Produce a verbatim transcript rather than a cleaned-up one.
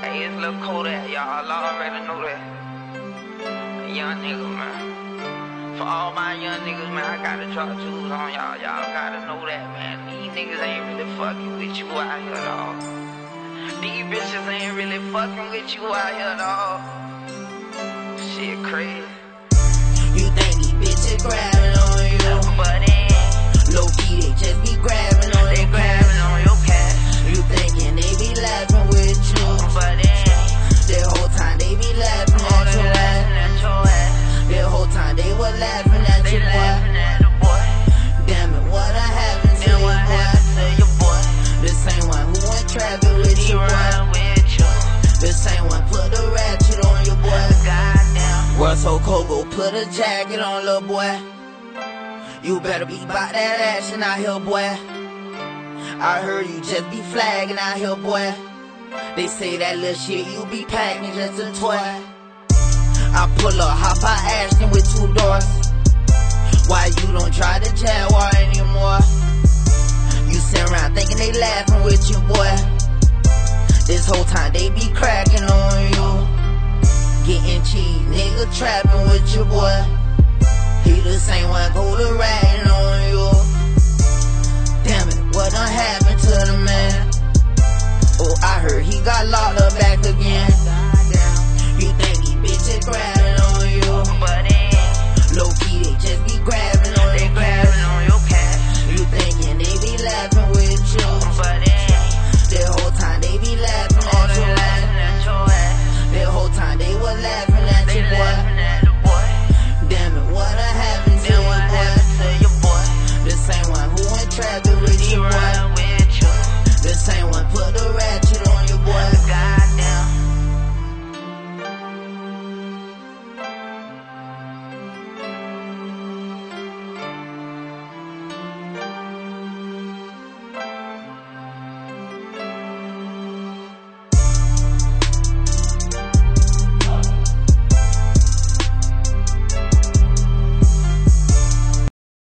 Hey, it's Lil Kodak, y'all already know that. Young nigga, man. For all my young niggas, man, I gotta drop jewels on y'all. Y'all gotta know that, man. These niggas ain't really fucking with you out here, dawg. These bitches ain't really fucking with you out here, dawg. Shit crazy. You think these bitches grabbing on you? But then, low key, they just be grabbing on they your grabbing cash. on your cash. You thinking they be laughing with you? But then, The whole time they be laughing all at they your ass. laughing at your ass. The whole time they were laughing at They you, boy. laughing at the boy. Damn it, what done happened to Then you, what boy? happened to your boy? The same one who went trapping with He you, boy. run with you. The same one put the ratchet on your boy. Goddamn. World so cold, go put a jacket on, little boy. You better be bout that action out here, boy. I heard you just be flagging out here, boy. They say that little shit you be packing just a toy. I pull up, hop out Ashton with two doors. Why you don't drive the Jaguar anymore? You sit around thinking they laughing with you, boy. This whole time they be cracking on you. Getting cheese, nigga trapping with your boy. He the same one go to ratting on you. Damn it, what done happened to the man?